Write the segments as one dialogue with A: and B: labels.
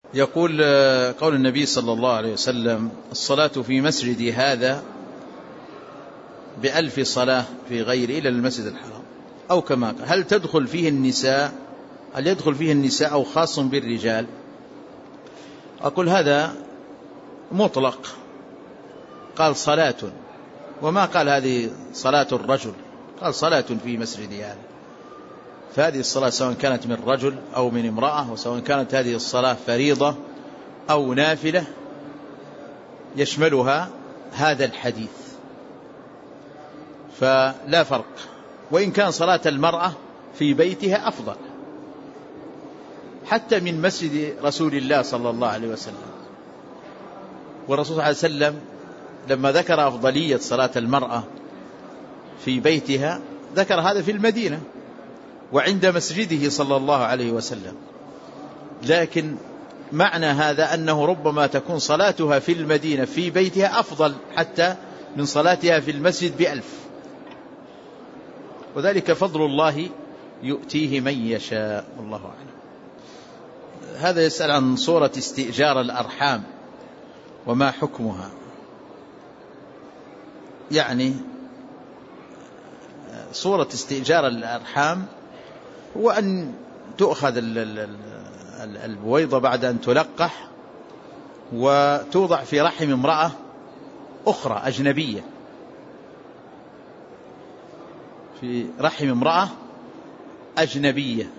A: يقول قول النبي صلى الله عليه وسلم: الصلاة في مسجدي هذا ب1000 صلاة في غيره إلى المسجد الحرام، أو كما قال. هل تدخل فيه النساء؟ هل يدخل فيه النساء أو خاص بالرجال؟ أقول هذا مطلق، قال صلاة، وما قال هذه صلاة الرجل، قال صلاة في مسجدي هذا. فهذه الصلاة سواء كانت من رجل أو من امرأة، وسواء كانت هذه الصلاة فريضة أو نافلة، يشملها هذا الحديث، فلا فرق. وإن كان صلاة المرأة في بيتها أفضل حتى من مسجد رسول الله صلى الله عليه وسلم. والرسول صلى الله عليه وسلم لما ذكر أفضلية صلاة المرأة في بيتها ذكر هذا في المدينة وعند مسجده صلى الله عليه وسلم. لكن معنى هذا أنه ربما تكون صلاتها في المدينة في بيتها أفضل حتى من صلاتها في المسجد ب1000، وذلك فضل الله يؤتيه من يشاء، والله أعلم. هذا يسأل عن صورة استئجار الأرحام وما حكمها. يعني صورة استئجار الأرحام هو أن تؤخذ البويضة بعد أن تلقح وتوضع في رحم امرأة أخرى أجنبية، في رحم امرأة أجنبية.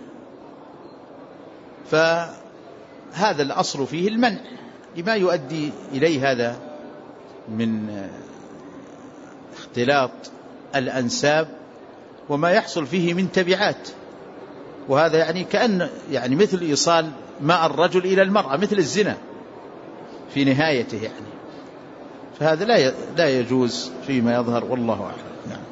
A: فهذا الأصل فيه المنع لما يؤدي إليه هذا من اختلاط الأنساب وما يحصل فيه من تبعات. وهذا يعني كأن يعني مثل إيصال ماء الرجل إلى المرأة، مثل الزنا في نهايته يعني. فهذا لا يجوز فيما يظهر، والله أعلم. نعم.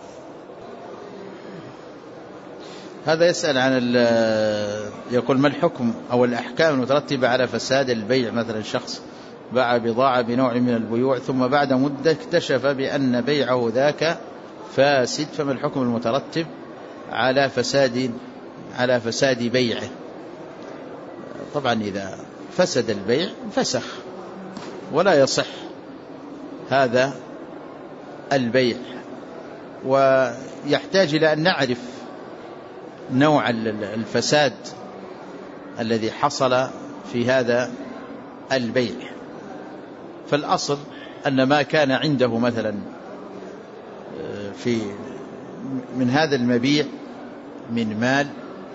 A: هذا يسأل عن يقول: ما الحكم أو الأحكام المترتبة على فساد البيع؟ مثلا شخص باع بضاعة بنوع من البيوع ثم بعد مدة اكتشف بأن بيعه ذاك فاسد، فما الحكم المترتب على فساد بيعه؟ طبعا إذا فسد البيع فسخ، ولا يصح هذا البيع، ويحتاج إلى أن نعرف نوع الفساد الذي حصل في هذا البيع. فالأصل أن ما كان عنده مثلا من هذا المبيع من مال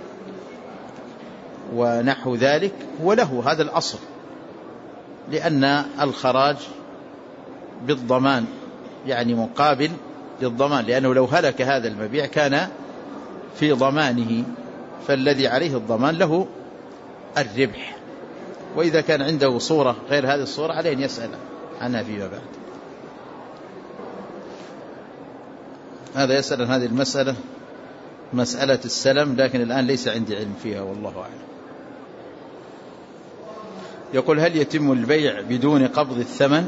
A: ونحو ذلك هو له، هذا الأصل، لأن الخراج بالضمان، يعني مقابل للضمان، لأنه لو هلك هذا المبيع كان في ضمانه، فالذي عليه الضمان له الربح. وإذا كان عنده صورة غير هذه الصورة عليه أن يسأل عنها فيما بعد. هذا يسأل عن هذه المسألة، مسألة السلم، لكن الآن ليس عندي علم فيها، والله أعلم. يقول: هل يتم البيع بدون قبض الثمن؟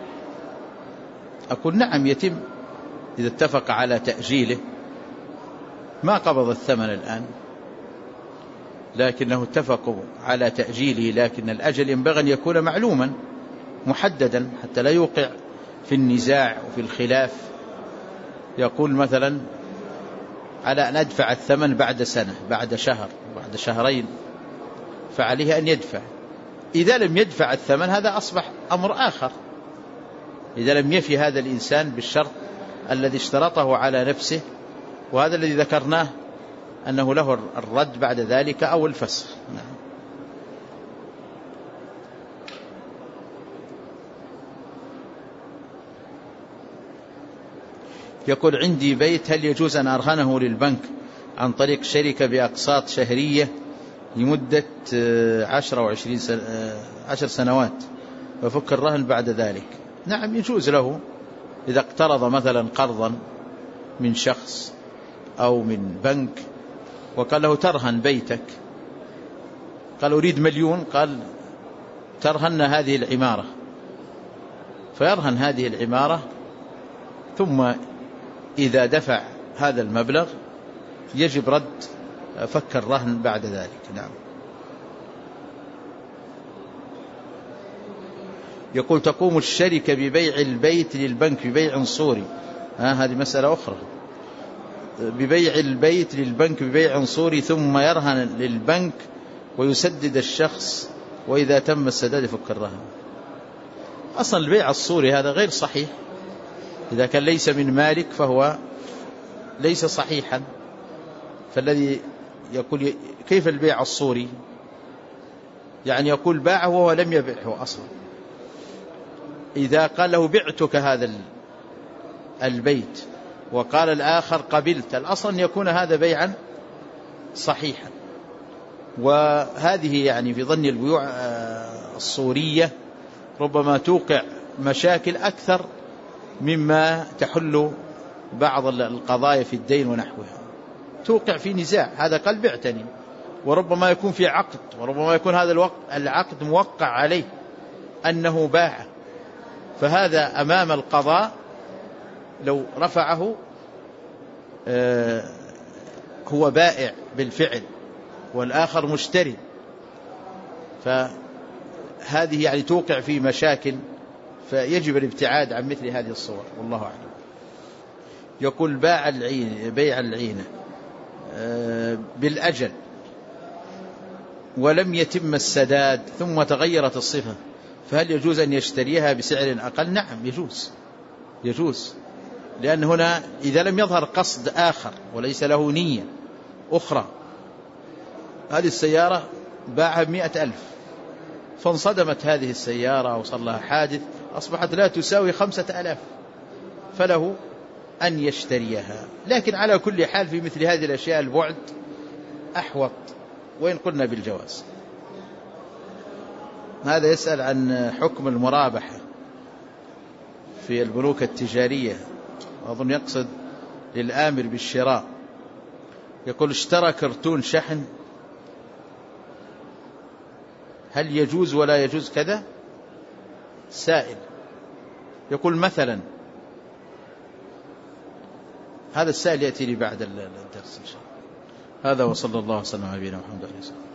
A: أقول نعم يتم، إذا اتفق على تأجيله. ما قبض الثمن الآن، لكنه اتفقوا على تأجيله، لكن الأجل ينبغي أن يكون معلوما محددا حتى لا يوقع في النزاع وفي الخلاف. يقول مثلا على أن أدفع الثمن بعد سنة، بعد شهر، بعد شهرين، فعليه أن يدفع. إذا لم يدفع الثمن هذا أصبح أمر آخر، إذا لم يفي هذا الإنسان بالشرط الذي اشترطه على نفسه، وهذا الذي ذكرناه أنه له الرد بعد ذلك أو الفسخ. نعم. يقول: عندي بيت، هل يجوز أن أرهنه للبنك عن طريق شركة بأقساط شهرية لمدة 10 أو 10 سنوات وفك الرهن بعد ذلك؟ نعم يجوز له، إذا اقترض مثلا قرضا من شخص أو من بنك وقال له ترهن بيتك، قال أريد 1,000,000، قال ترهن هذه العمارة، فيرهن هذه العمارة، ثم إذا دفع هذا المبلغ يجب رد فك الرهن بعد ذلك. نعم. يقول تقوم الشركة ببيع البيت للبنك ببيع صوري، هذه مسألة أخرى، ببيع البيت للبنك ببيع صوري ثم يرهن للبنك ويسدد الشخص، وإذا تم السداد يفك الرهن. أصلا البيع الصوري هذا غير صحيح، إذا كان ليس من مالك فهو ليس صحيحا. فالذي يقول كيف البيع الصوري؟ يعني يقول باعه وهو لم يبيعه أصلا. إذا قال له بعتك هذا البيت وقال الآخر قبلت، الأصل أن يكون هذا بيعا صحيحا. وهذه يعني في ظن البيوع الصورية ربما توقع مشاكل أكثر مما تحل بعض القضايا في الدين ونحوها، توقع في نزاع، هذا قال بعتني، وربما يكون في عقد، وربما يكون هذا العقد موقع عليه أنه باع، فهذا أمام القضاء لو رفعه هو بائع بالفعل والآخر مشتري، فهذه يعني توقع في مشاكل، فيجب الابتعاد عن مثل هذه الصور، والله أعلم. يقول بيع العينة بالأجل ولم يتم السداد ثم تغيرت الصفة، فهل يجوز أن يشتريها بسعر أقل؟ نعم يجوز، لأن هنا إذا لم يظهر قصد آخر وليس له نية أخرى، هذه السيارة باعها ب100,000 فانصدمت هذه السيارة أو صار لها حادث أصبحت لا تساوي 5,000، فله أن يشتريها. لكن على كل حال في مثل هذه الأشياء البعد أحوط، وإن قلنا بالجواز. هذا يسأل عن حكم المرابحة في البنوك التجارية، أظن يقصد للآمر بالشراء. يقول اشترى كرتون شحن، هل يجوز ولا يجوز كذا؟ سائل يقول مثلا، هذا السائل يأتي لي بعد الدرس إن شاء الله. هذا وصلى الله وسلم على نبينا محمد.